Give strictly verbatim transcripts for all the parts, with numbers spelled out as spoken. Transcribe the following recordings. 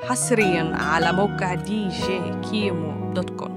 حصريا على موقع دي جي كيمو دوت كوم.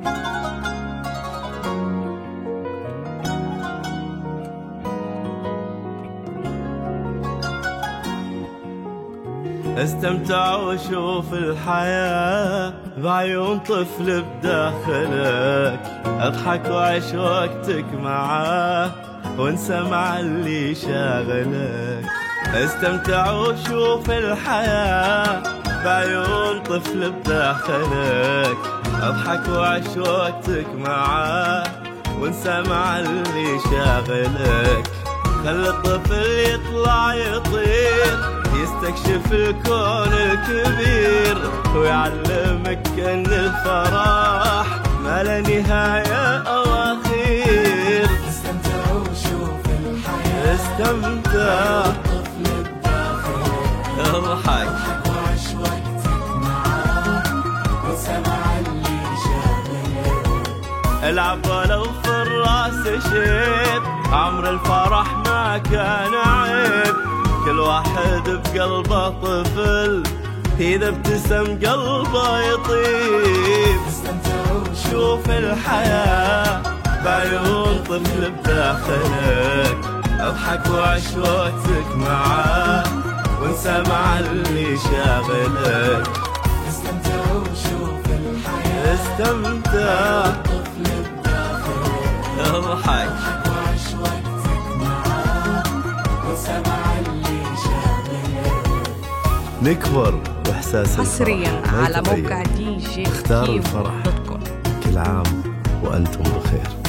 استمتع وشوف الحياة بعيون طفل بداخلك، اضحك وعيش وقتك معاه وانسى مع اللي شاغلك. استمتع وشوف الحياة بعيون طفل بداخلك، اضحك وعيش وقتك معاه وانسى مع اللي شاغلك. خلي الطفل يطلع يطير يستكشف الكون الكبير ويعلمك ان الفرح ما لا نهاية او اخير. استمتع وشوف الحياة، استمتع الطفل بداخلك، اضحك وعيش وقتك معاه وانسى مع اللي شاغلك. العب ولو في الراس شيب، عمر الفرح ما كان عيب. كل واحد بقلبه طفل، إذا ابتسم قلبه يطيب. استمتع شوف الحياة بعيون طفل بداخلك، اضحك وعيش وقتك معاه وانسى مع اللي شاغلك. استمتع وشوف الحياة، استمتع الطفل بداخلك، اضحك وعيش وقتك معاه وانسى مع اللي شاغلك. نكبر واحساس حصريا الفرح ما على يتغير. موقع دي جي اختار كيمو الفرح. دوت كوم. كل عام وانتم بخير.